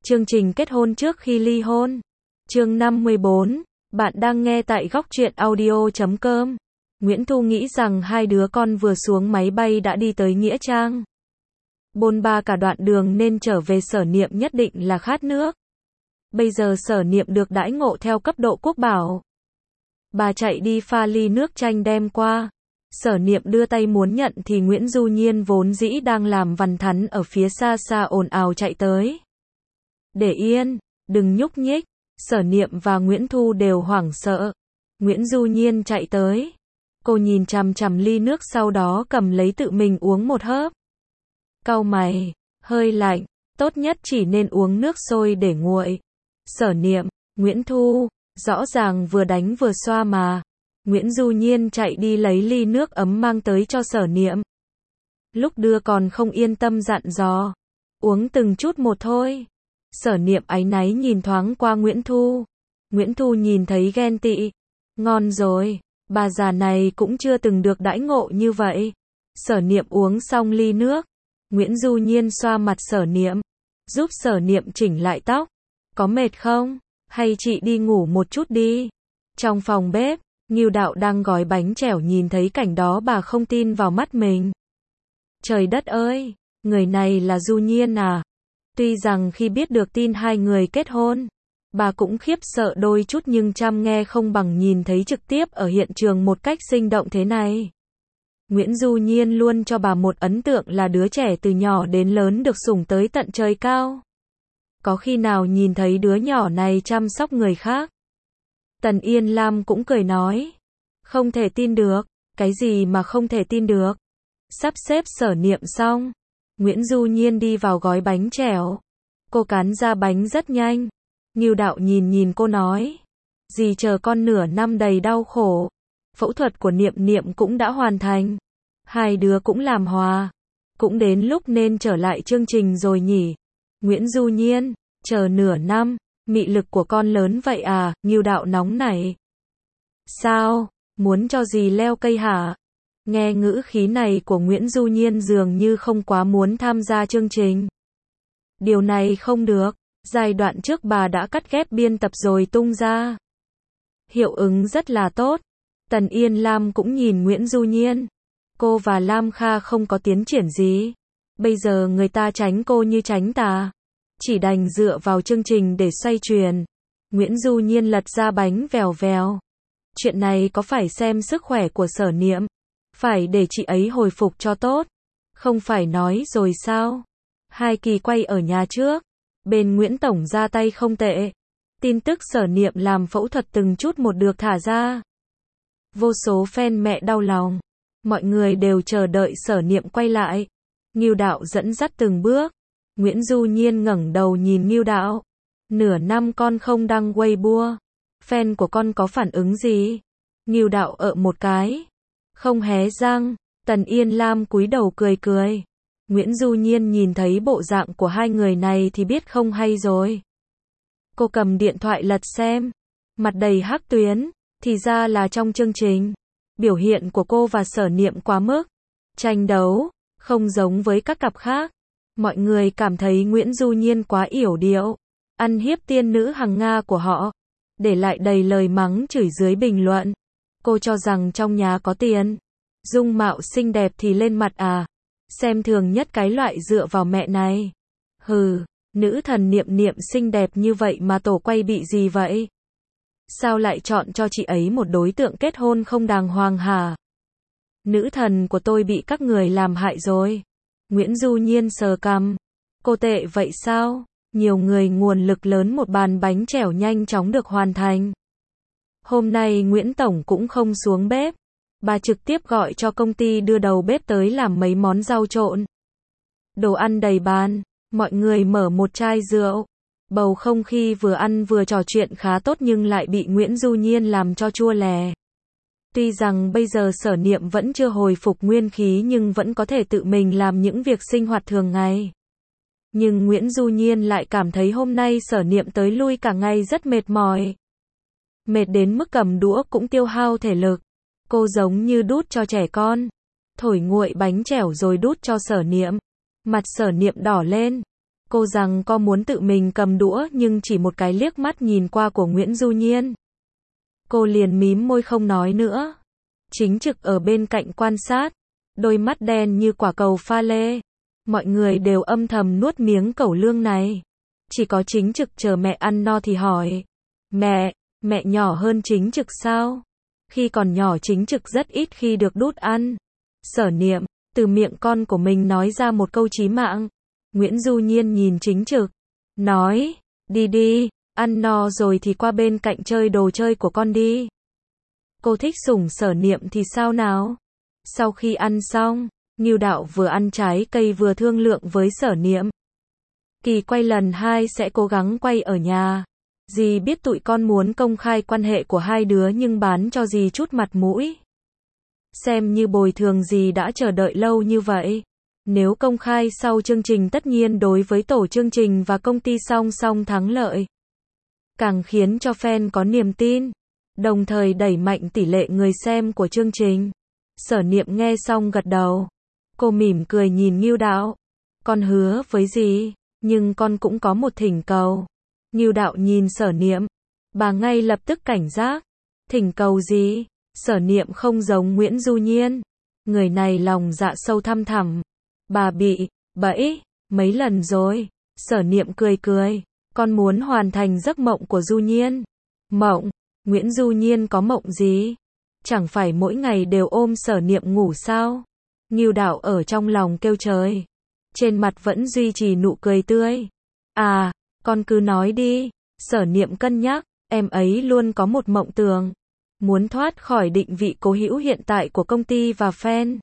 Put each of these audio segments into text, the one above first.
Chương trình kết hôn trước khi ly hôn. Chương 54. Bạn đang nghe tại góc truyện audio.com. Nguyễn Thu nghĩ rằng hai đứa con vừa xuống máy bay đã đi tới Nghĩa Trang. Bôn ba cả đoạn đường nên trở về Sở Niệm nhất định là khát nước. Bây giờ Sở Niệm được đãi ngộ theo cấp độ quốc bảo. Bà chạy đi pha ly nước chanh đem qua. Sở Niệm đưa tay muốn nhận thì Nguyễn Du Nhiên vốn dĩ đang làm vằn thắn ở phía xa xa ồn ào chạy tới. Để yên, đừng nhúc nhích. Sở Niệm và Nguyễn Thu đều hoảng sợ. Nguyễn Du Nhiên chạy tới. Cô nhìn chằm chằm ly nước sau đó cầm lấy tự mình uống một hớp. Cau mày, hơi lạnh, tốt nhất chỉ nên uống nước sôi để nguội. Sở Niệm, Nguyễn Thu, rõ ràng vừa đánh vừa xoa mà. Nguyễn Du Nhiên chạy đi lấy ly nước ấm mang tới cho Sở Niệm. Lúc đưa còn không yên tâm dặn dò. Uống từng chút một thôi. Sở Niệm áy náy nhìn thoáng qua Nguyễn Thu. Nguyễn Thu nhìn thấy ghen tị. Ngon rồi, bà già này cũng chưa từng được đãi ngộ như vậy. Sở Niệm uống xong ly nước. Nguyễn Du Nhiên xoa mặt Sở Niệm, giúp Sở Niệm chỉnh lại tóc. Có mệt không? Hay chị đi ngủ một chút đi. Trong phòng bếp, Ngưu Đạo đang gói bánh chèo nhìn thấy cảnh đó bà không tin vào mắt mình. Trời đất ơi, người này là Du Nhiên à? Tuy rằng khi biết được tin hai người kết hôn, bà cũng khiếp sợ đôi chút nhưng chăm nghe không bằng nhìn thấy trực tiếp ở hiện trường một cách sinh động thế này. Nguyễn Du Nhiên luôn cho bà một ấn tượng là đứa trẻ từ nhỏ đến lớn được sủng tới tận trời cao. Có khi nào nhìn thấy đứa nhỏ này chăm sóc người khác? Tần Yên Lam cũng cười nói. Không thể tin được. Cái gì mà không thể tin được? Sắp xếp Sở Niệm xong, Nguyễn Du Nhiên đi vào gói bánh chèo. Cô cán ra bánh rất nhanh. Ngưu Đạo nhìn cô nói. Dì chờ con nửa năm đầy đau khổ. Phẫu thuật của Niệm Niệm cũng đã hoàn thành. Hai đứa cũng làm hòa. Cũng đến lúc nên trở lại chương trình rồi nhỉ? Nguyễn Du Nhiên, chờ nửa năm, mị lực của con lớn vậy à? Ngưu Đạo nóng nảy. Sao? Muốn cho dì leo cây hả? Nghe ngữ khí này của Nguyễn Du Nhiên dường như không quá muốn tham gia chương trình. Điều này không được, giai đoạn trước bà đã cắt ghép biên tập rồi tung ra. Hiệu ứng rất là tốt. Tần Yên Lam cũng nhìn Nguyễn Du Nhiên. Cô và Lam Kha không có tiến triển gì. Bây giờ người ta tránh cô như tránh tà. Chỉ đành dựa vào chương trình để xoay truyền. Nguyễn Du Nhiên lật ra bánh vèo vèo. Chuyện này có phải xem sức khỏe của Sở Niệm? Phải để chị ấy hồi phục cho tốt. Không phải nói rồi sao? Hai kỳ quay ở nhà trước. Bên Nguyễn Tổng ra tay không tệ. Tin tức Sở Niệm làm phẫu thuật từng chút một được thả ra. Vô số fan mẹ đau lòng. Mọi người đều chờ đợi Sở Niệm quay lại. Ngưu Đạo dẫn dắt từng bước. Nguyễn Du Nhiên ngẩng đầu nhìn Ngưu Đạo. Nửa năm con không đăng Weibo. Fan của con có phản ứng gì? Ngưu Đạo ợ một cái. Không hé răng. Tần Yên Lam cúi đầu cười cười. Nguyễn Du Nhiên nhìn thấy bộ dạng của hai người này thì biết không hay rồi. Cô cầm điện thoại lật xem. Mặt đầy hắc tuyến. Thì ra là trong chương trình. Biểu hiện của cô và Sở Niệm quá mức. Tranh đấu. Không giống với các cặp khác. Mọi người cảm thấy Nguyễn Du Nhiên quá yểu điệu. Ăn hiếp tiên nữ hằng Nga của họ. Để lại đầy lời mắng chửi dưới bình luận. Cô cho rằng trong nhà có tiền. Dung mạo xinh đẹp thì lên mặt à. Xem thường nhất cái loại dựa vào mẹ này. Hừ, nữ thần Niệm Niệm xinh đẹp như vậy mà tổ quay bị gì vậy? Sao lại chọn cho chị ấy một đối tượng kết hôn không đàng hoàng hả? Nữ thần của tôi bị các người làm hại rồi. Nguyễn Du Nhiên sờ cằm. Cô tệ vậy sao? Nhiều người nguồn lực lớn một bàn bánh chèo nhanh chóng được hoàn thành. Hôm nay Nguyễn Tổng cũng không xuống bếp. Bà trực tiếp gọi cho công ty đưa đầu bếp tới làm mấy món rau trộn. Đồ ăn đầy bàn. Mọi người mở một chai rượu. Bầu không khí vừa ăn vừa trò chuyện khá tốt nhưng lại bị Nguyễn Du Nhiên làm cho chua lè. Tuy rằng bây giờ Sở Niệm vẫn chưa hồi phục nguyên khí nhưng vẫn có thể tự mình làm những việc sinh hoạt thường ngày. Nhưng Nguyễn Du Nhiên lại cảm thấy hôm nay Sở Niệm tới lui cả ngày rất mệt mỏi. Mệt đến mức cầm đũa cũng tiêu hao thể lực. Cô giống như đút cho trẻ con. Thổi nguội bánh chèo rồi đút cho Sở Niệm. Mặt Sở Niệm đỏ lên. Cô rằng co muốn tự mình cầm đũa nhưng chỉ một cái liếc mắt nhìn qua của Nguyễn Du Nhiên. Cô liền mím môi không nói nữa. Chính trực ở bên cạnh quan sát, đôi mắt đen như quả cầu pha lê. Mọi người đều âm thầm nuốt miếng cẩu lương này. Chỉ có chính trực chờ mẹ ăn no thì hỏi. Mẹ nhỏ hơn chính trực sao? Khi còn nhỏ chính trực rất ít khi được đút ăn. Sở Niệm, từ miệng con của mình nói ra một câu chí mạng. Nguyễn Du Nhiên nhìn chính trực, nói, đi, ăn no rồi thì qua bên cạnh chơi đồ chơi của con đi. Cô thích sủng Sở Niệm thì sao nào? Sau khi ăn xong, Ngưu Đạo vừa ăn trái cây vừa thương lượng với Sở Niệm. Kỳ quay lần 2 sẽ cố gắng quay ở nhà. Dì biết tụi con muốn công khai quan hệ của hai đứa nhưng bán cho dì chút mặt mũi. Xem như bồi thường dì đã chờ đợi lâu như vậy. Nếu công khai sau chương trình tất nhiên đối với tổ chương trình và công ty song song thắng lợi. Càng khiến cho fan có niềm tin, đồng thời đẩy mạnh tỷ lệ người xem của chương trình. Sở Niệm nghe xong gật đầu. Cô mỉm cười nhìn Ngưu Đạo. Con hứa với dì, nhưng con cũng có một thỉnh cầu. Ngưu Đạo nhìn Sở Niệm. Bà ngay lập tức cảnh giác. Thỉnh cầu gì? Sở Niệm không giống Nguyễn Du Nhiên. Người này lòng dạ sâu thăm thẳm. Bà bị bẫy mấy lần rồi. Sở Niệm cười. Con muốn hoàn thành giấc mộng của Du Nhiên. Mộng? Nguyễn Du Nhiên có mộng gì? Chẳng phải mỗi ngày đều ôm Sở Niệm ngủ sao? Ngưu Đạo ở trong lòng kêu trời. Trên mặt vẫn duy trì nụ cười tươi. À, con cứ nói đi. Sở Niệm cân nhắc. Em ấy luôn có một mộng tưởng. Muốn thoát khỏi định vị cố hữu hiện tại của công ty và fan.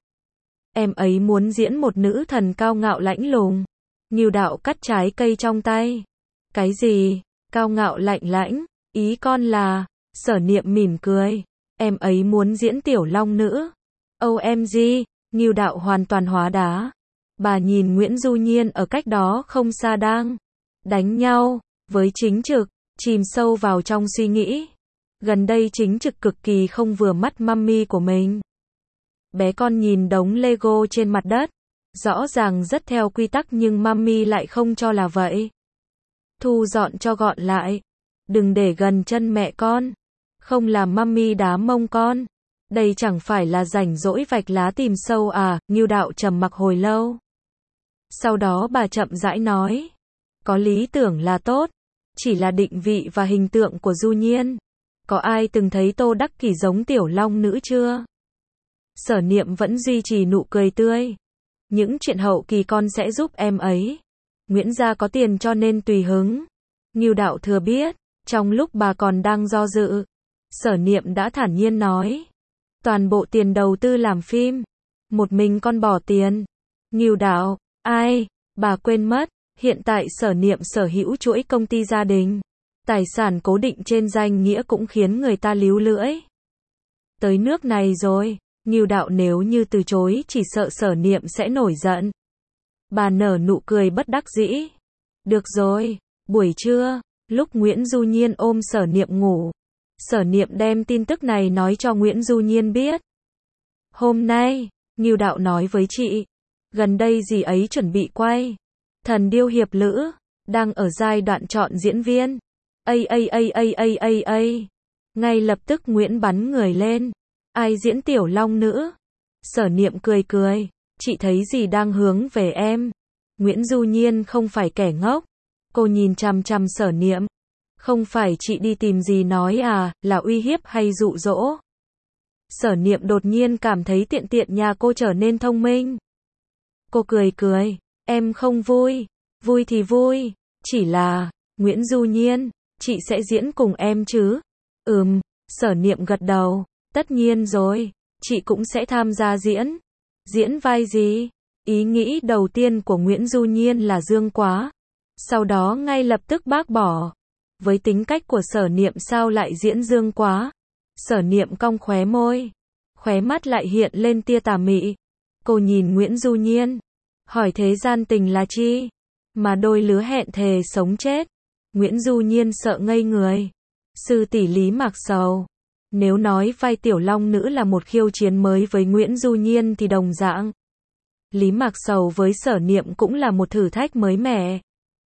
Em ấy muốn diễn một nữ thần cao ngạo lãnh lùng. Ngưu Đạo cắt trái cây trong tay. Cái gì? Cao ngạo lạnh lãnh? Ý con là... Sở Niệm mỉm cười. Em ấy muốn diễn tiểu long nữ. OMG, Ngưu Đạo hoàn toàn hóa đá. Bà nhìn Nguyễn Du Nhiên ở cách đó không xa đang đánh nhau với chính trực, chìm sâu vào trong suy nghĩ. Gần đây chính trực cực kỳ không vừa mắt mummy của mình. Bé con nhìn đống Lego trên mặt đất. Rõ ràng rất theo quy tắc nhưng mummy lại không cho là vậy. Thu dọn cho gọn lại. Đừng để gần chân mẹ con. Không làm mummy đá mông con. Đây chẳng phải là rảnh rỗi vạch lá tìm sâu à? Ngưu Đạo trầm mặc hồi lâu. Sau đó bà chậm rãi nói. Có lý tưởng là tốt. Chỉ là định vị và hình tượng của Du Nhiên. Có ai từng thấy Tô Đắc Kỷ giống tiểu long nữ chưa? Sở Niệm vẫn duy trì nụ cười tươi. Những chuyện hậu kỳ con sẽ giúp em ấy. Nguyễn gia có tiền cho nên tùy hứng. Ngưu Đạo thừa biết. Trong lúc bà còn đang do dự, Sở Niệm đã thản nhiên nói. Toàn bộ tiền đầu tư làm phim. Một mình con bỏ tiền. Ngưu Đạo, ai? Bà quên mất. Hiện tại Sở Niệm sở hữu chuỗi công ty gia đình. Tài sản cố định trên danh nghĩa cũng khiến người ta líu lưỡi. Tới nước này rồi, Ngưu Đạo nếu như từ chối chỉ sợ Sở Niệm sẽ nổi giận. Bà nở nụ cười bất đắc dĩ. Được rồi, buổi trưa, lúc Nguyễn Du Nhiên ôm Sở Niệm ngủ, Sở Niệm đem tin tức này nói cho Nguyễn Du Nhiên biết. Hôm nay, Ngưu Đạo nói với chị, gần đây dì ấy chuẩn bị quay Thần Điêu Hiệp Lữ, đang ở giai đoạn chọn diễn viên. Ngay lập tức Nguyễn bắn người lên. Ai diễn tiểu long nữ? Sở Niệm cười. Chị thấy gì đang hướng về em? Nguyễn Du Nhiên không phải kẻ ngốc. Cô nhìn chằm chằm Sở Niệm. Không phải chị đi tìm gì nói à, là uy hiếp hay dụ dỗ? Sở Niệm đột nhiên cảm thấy tiện nhà cô trở nên thông minh. Cô cười. Em không vui. Vui thì vui. Chỉ là, Nguyễn Du Nhiên, chị sẽ diễn cùng em chứ? Sở Niệm gật đầu. Tất nhiên rồi, chị cũng sẽ tham gia diễn. Diễn vai gì? Ý nghĩ đầu tiên của Nguyễn Du Nhiên là Dương Quá. Sau đó ngay lập tức bác bỏ. Với tính cách của Sở Niệm sao lại diễn Dương Quá? Sở Niệm cong khóe môi. Khóe mắt lại hiện lên tia tà mị. Cô nhìn Nguyễn Du Nhiên. Hỏi thế gian tình là chi? Mà đôi lứa hẹn thề sống chết. Nguyễn Du Nhiên sợ ngây người. Sư tỷ Lý Mạc Sầu. Nếu nói vai tiểu long nữ là một khiêu chiến mới với Nguyễn Du Nhiên thì đồng dạng. Lý Mạc Sầu với Sở Niệm cũng là một thử thách mới mẻ.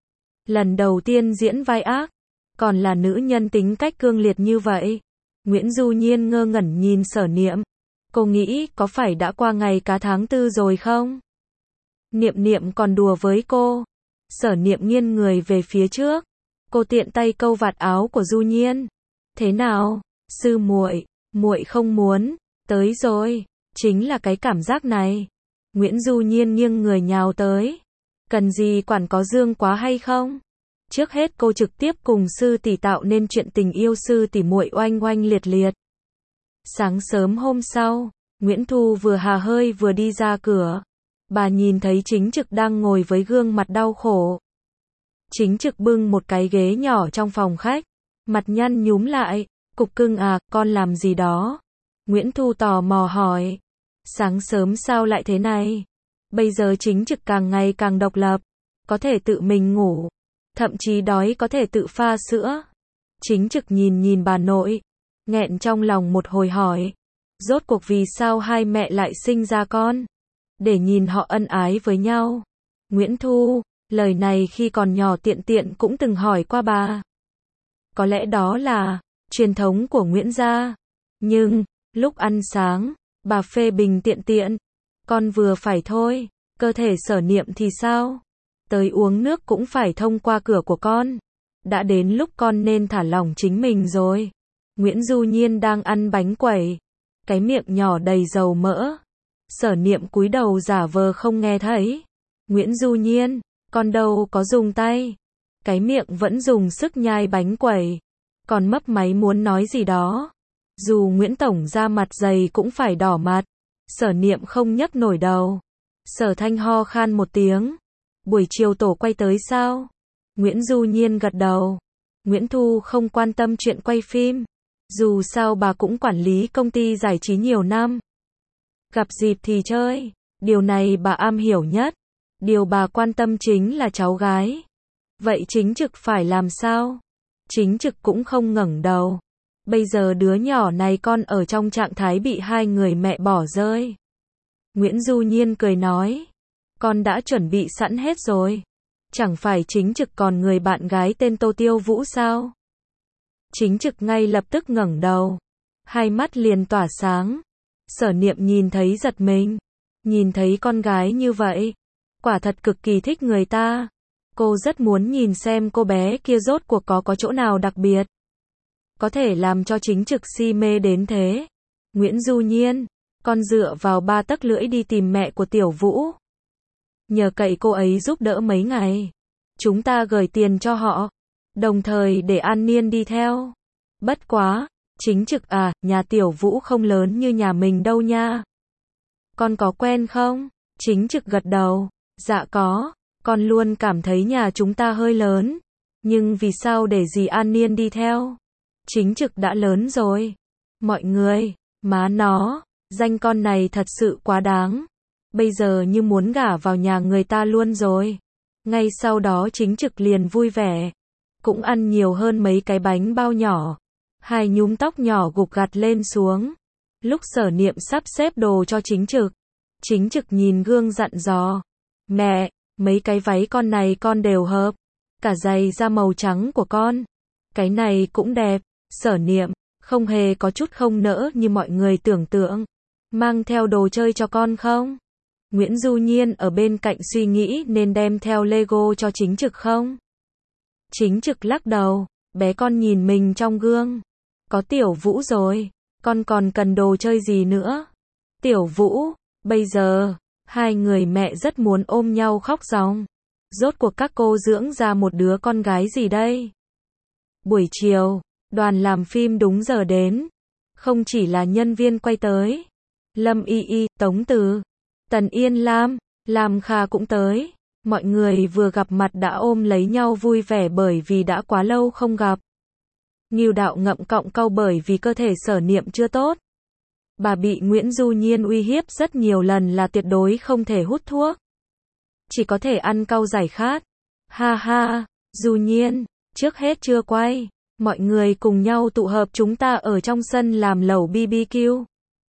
Lần đầu tiên diễn vai ác, còn là nữ nhân tính cách cương liệt như vậy. Nguyễn Du Nhiên ngơ ngẩn nhìn Sở Niệm. Cô nghĩ có phải đã qua ngày cá tháng tư rồi không? Niệm Niệm còn đùa với cô. Sở Niệm nghiêng người về phía trước. Cô tiện tay câu vạt áo của Du Nhiên. Thế nào, sư muội, muội không muốn, tới rồi, chính là cái cảm giác này. Nguyễn Du Nhiên nghiêng người nhào tới. Cần gì quản có dương quá hay không? Trước hết cô trực tiếp cùng sư tỷ tạo nên chuyện tình yêu sư tỷ muội oanh oanh liệt liệt. Sáng sớm hôm sau, Nguyễn Thu vừa hà hơi vừa đi ra cửa. Bà nhìn thấy Chính Trực đang ngồi với gương mặt đau khổ. Chính Trực bưng một cái ghế nhỏ trong phòng khách, mặt nhăn nhúm lại. Cục cưng à, con làm gì đó? Nguyễn Thu tò mò hỏi. Sáng sớm sao lại thế này? Bây giờ Chính Trực càng ngày càng độc lập, có thể tự mình ngủ, thậm chí đói có thể tự pha sữa. Chính Trực nhìn bà nội, nghẹn trong lòng một hồi hỏi. Rốt cuộc vì sao hai mẹ lại sinh ra con? Để nhìn họ ân ái với nhau. Nguyễn Thu, lời này khi còn nhỏ tiện tiện cũng từng hỏi qua bà. Có lẽ đó là truyền thống của Nguyễn gia. Nhưng, lúc ăn sáng, bà phê bình tiện tiện. Con vừa phải thôi, cơ thể Sở Niệm thì sao? Tới uống nước cũng phải thông qua cửa của con. Đã đến lúc con nên thả lỏng chính mình rồi. Nguyễn Du Nhiên đang ăn bánh quẩy, cái miệng nhỏ đầy dầu mỡ. Sở Niệm cúi đầu giả vờ không nghe thấy. Nguyễn Du Nhiên, con đâu có dùng tay. Cái miệng vẫn dùng sức nhai bánh quẩy. Còn mấp máy muốn nói gì đó. Dù Nguyễn Tổng ra mặt dày cũng phải đỏ mặt. Sở Niệm không nhấc nổi đầu. Sở Thanh ho khan một tiếng. Buổi chiều tổ quay tới sao? Nguyễn Du Nhiên gật đầu. Nguyễn Thu không quan tâm chuyện quay phim. Dù sao bà cũng quản lý công ty giải trí nhiều năm. Gặp dịp thì chơi. Điều này bà am hiểu nhất. Điều bà quan tâm chính là cháu gái. Vậy Chính Trực phải làm sao? Chính Trực cũng không ngẩng đầu. Bây giờ đứa nhỏ này con ở trong trạng thái bị hai người mẹ bỏ rơi. Nguyễn Du Nhiên cười nói. Con đã chuẩn bị sẵn hết rồi. Chẳng phải Chính Trực còn người bạn gái tên Tô Tiêu Vũ sao? Chính Trực ngay lập tức ngẩng đầu. Hai mắt liền tỏa sáng. Sở Niệm nhìn thấy giật mình. Nhìn thấy con gái như vậy, quả thật cực kỳ thích người ta. Cô rất muốn nhìn xem cô bé kia rốt cuộc có chỗ nào đặc biệt. Có thể làm cho Chính Trực si mê đến thế. Nguyễn Du Nhiên, con dựa vào 3 tấc lưỡi đi tìm mẹ của Tiểu Vũ. Nhờ cậy cô ấy giúp đỡ mấy ngày. Chúng ta gửi tiền cho họ. Đồng thời để An Niên đi theo. Bất quá, Chính Trực à, nhà Tiểu Vũ không lớn như nhà mình đâu nha. Con có quen không? Chính Trực gật đầu. Dạ có. Con luôn cảm thấy nhà chúng ta hơi lớn. Nhưng vì sao để dì An Niên đi theo? Chính Trực đã lớn rồi. Mọi người, má nó, danh con này thật sự quá đáng. Bây giờ như muốn gả vào nhà người ta luôn rồi. Ngay sau đó Chính Trực liền vui vẻ. Cũng ăn nhiều hơn mấy cái bánh bao nhỏ. Hai nhúm tóc nhỏ gục gặt lên xuống. Lúc Sở Niệm sắp xếp đồ cho Chính Trực. Chính Trực nhìn gương dặn dò. Mẹ, mấy cái váy con này con đều hợp. Cả giày da màu trắng của con. Cái này cũng đẹp. Sở Niệm, không hề có chút không nỡ như mọi người tưởng tượng. Mang theo đồ chơi cho con không? Nguyễn Du Nhiên ở bên cạnh suy nghĩ nên đem theo Lego cho Chính Trực không? Chính Trực lắc đầu, bé con nhìn mình trong gương. Có Tiểu Vũ rồi, con còn cần đồ chơi gì nữa? Tiểu Vũ, bây giờ, hai người mẹ rất muốn ôm nhau khóc ròng. Rốt cuộc các cô dưỡng ra một đứa con gái gì đây? Buổi chiều, đoàn làm phim đúng giờ đến. Không chỉ là nhân viên quay tới. Lâm Y Y, Tống Từ, Tần Yên Lam Kha cũng tới. Mọi người vừa gặp mặt đã ôm lấy nhau vui vẻ bởi vì đã quá lâu không gặp. Ngưu Đạo ngậm cọng cau bởi vì cơ thể Sở Niệm chưa tốt. Bà bị Nguyễn Du Nhiên uy hiếp rất nhiều lần là tuyệt đối không thể hút thuốc. Chỉ có thể ăn cau giải khát. Ha ha, Du Nhiên, trước hết chưa quay. Mọi người cùng nhau tụ hợp chúng ta ở trong sân làm lẩu BBQ.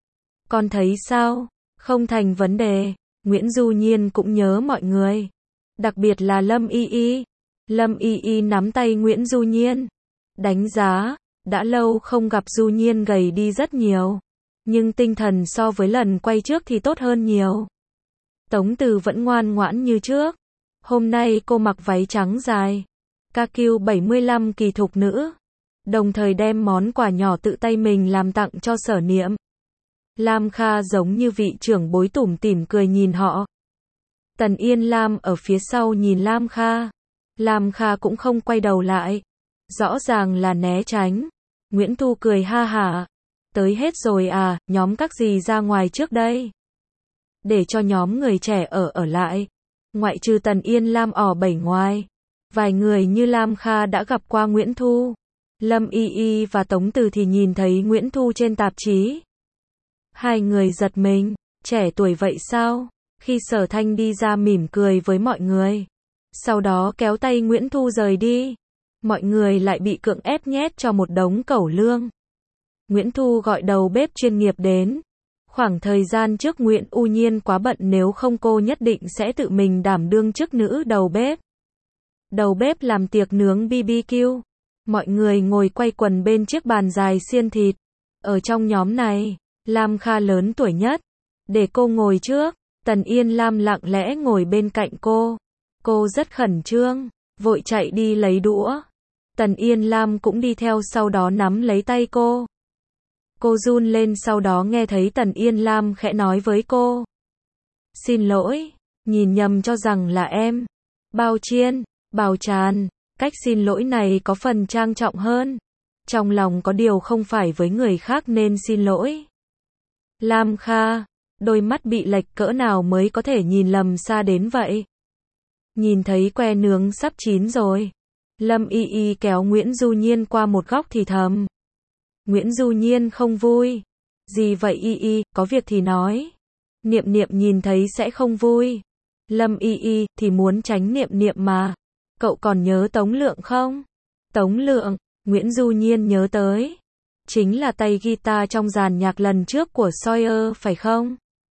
Con thấy sao? Không thành vấn đề. Nguyễn Du Nhiên cũng nhớ mọi người. Đặc biệt là Lâm Y Y. Lâm Y Y nắm tay Nguyễn Du Nhiên. Đánh giá, đã lâu không gặp Du Nhiên gầy đi rất nhiều. Nhưng tinh thần so với lần quay trước thì tốt hơn nhiều. Tống Từ vẫn ngoan ngoãn như trước. Hôm nay cô mặc váy trắng dài. KQ 75 kỳ thục nữ. Đồng thời đem món quà nhỏ tự tay mình làm tặng cho Sở Niệm. Lam Kha giống như vị trưởng bối tủm tỉm cười nhìn họ. Tần Yên Lam ở phía sau nhìn Lam Kha. Lam Kha cũng không quay đầu lại. Rõ ràng là né tránh. Nguyễn Thu cười ha hả. Tới hết rồi à, nhóm các gì ra ngoài trước đây. Để cho nhóm người trẻ ở lại. Ngoại trừ Tần Yên Lam ở bảy ngoài. Vài người như Lam Kha đã gặp qua Nguyễn Thu. Lâm Y Y và Tống Từ thì nhìn thấy Nguyễn Thu trên tạp chí. Hai người giật mình, trẻ tuổi vậy sao? Khi Sở Thanh đi ra mỉm cười với mọi người. Sau đó kéo tay Nguyễn Thu rời đi. Mọi người lại bị cưỡng ép nhét cho một đống cẩu lương. Nguyễn Thu gọi đầu bếp chuyên nghiệp đến. Khoảng thời gian trước Nguyễn U Nhiên quá bận, nếu không cô nhất định sẽ tự mình đảm đương chức nữ đầu bếp. Đầu bếp làm tiệc nướng BBQ. Mọi người ngồi quay quần bên chiếc bàn dài xiên thịt. Ở trong nhóm này, Lam Kha lớn tuổi nhất. Để cô ngồi trước. Tần Yên Lam lặng lẽ ngồi bên cạnh cô. Cô rất khẩn trương, vội chạy đi lấy đũa. Tần Yên Lam cũng đi theo sau đó nắm lấy tay cô. Cô run lên, sau đó nghe thấy Tần Yên Lam khẽ nói với cô. Xin lỗi, nhìn nhầm cho rằng là em. Bao Chiên, Bào Tràn, cách xin lỗi này có phần trang trọng hơn. Trong lòng có điều không phải với người khác nên xin lỗi. Lam Kha, đôi mắt bị lệch cỡ nào mới có thể nhìn lầm xa đến vậy. Nhìn thấy que nướng sắp chín rồi. Lâm Y Y kéo Nguyễn Du Nhiên qua một góc thì thầm. Nguyễn Du Nhiên không vui. Gì vậy Y Y, có việc thì nói. Niệm Niệm nhìn thấy sẽ không vui. Lâm Y Y thì muốn tránh Niệm Niệm mà. Cậu còn nhớ Tống Lượng không? Tống Lượng, Nguyễn Du Nhiên nhớ tới. Chính là tay guitar trong dàn nhạc lần trước của Sawyer phải không?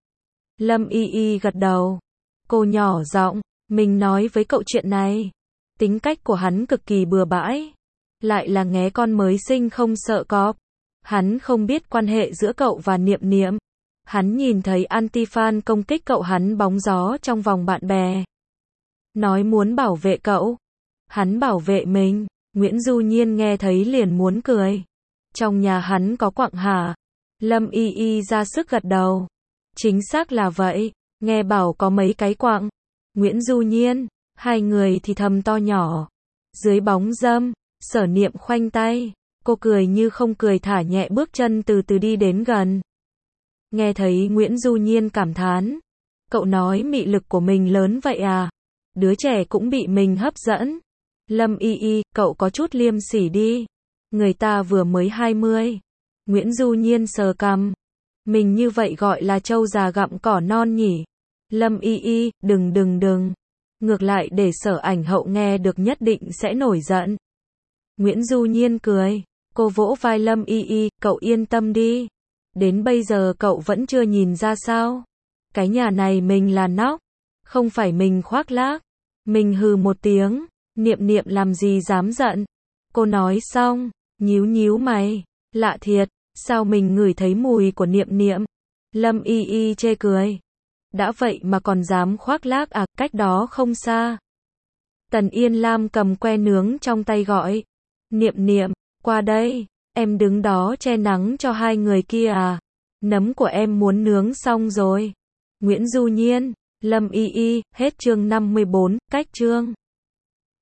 Lâm Y Y gật đầu. Cô nhỏ giọng, mình nói với cậu chuyện này. Tính cách của hắn cực kỳ bừa bãi. Lại là nghé con mới sinh không sợ cọp. Hắn không biết quan hệ giữa cậu và Niệm Niệm. Hắn nhìn thấy anti-fan công kích cậu, hắn bóng gió trong vòng bạn bè. Nói muốn bảo vệ cậu. Hắn bảo vệ mình. Nguyễn Du Nhiên nghe thấy liền muốn cười. Trong nhà hắn có quặng hả? Lâm Y Y ra sức gật đầu. Chính xác là vậy. Nghe bảo có mấy cái quặng. Nguyễn Du Nhiên, hai người thì thầm to nhỏ. Dưới bóng râm, Sở Niệm khoanh tay. Cô cười như không cười, thả nhẹ bước chân từ từ đi đến gần. Nghe thấy Nguyễn Du Nhiên cảm thán. Cậu nói mị lực của mình lớn vậy à? Đứa trẻ cũng bị mình hấp dẫn. Lâm Y Y, cậu có chút liêm sỉ đi. Người ta vừa mới 20. Nguyễn Du Nhiên sờ cằm. Mình như vậy gọi là trâu già gặm cỏ non nhỉ? Lâm Y Y, đừng. Ngược lại để Sở Ảnh Hậu nghe được nhất định sẽ nổi giận. Nguyễn Du Nhiên cười. Cô vỗ vai Lâm Y Y, cậu yên tâm đi. Đến bây giờ cậu vẫn chưa nhìn ra sao? Cái nhà này mình là nóc. Không phải mình khoác lác. Mình hừ một tiếng. Niệm Niệm làm gì dám giận. Cô nói xong, nhíu mày. Lạ thiệt, sao mình ngửi thấy mùi của Niệm Niệm? Lâm Y Y chê cười. Đã vậy mà còn dám khoác lác à, cách đó không xa. Tần Yên Lam cầm que nướng trong tay gọi. Niệm Niệm, qua đây, em đứng đó che nắng cho hai người kia à? Nấm của em muốn nướng xong rồi. Nguyễn Du Nhiên, Lâm Y Y, hết chương 54, cách chương.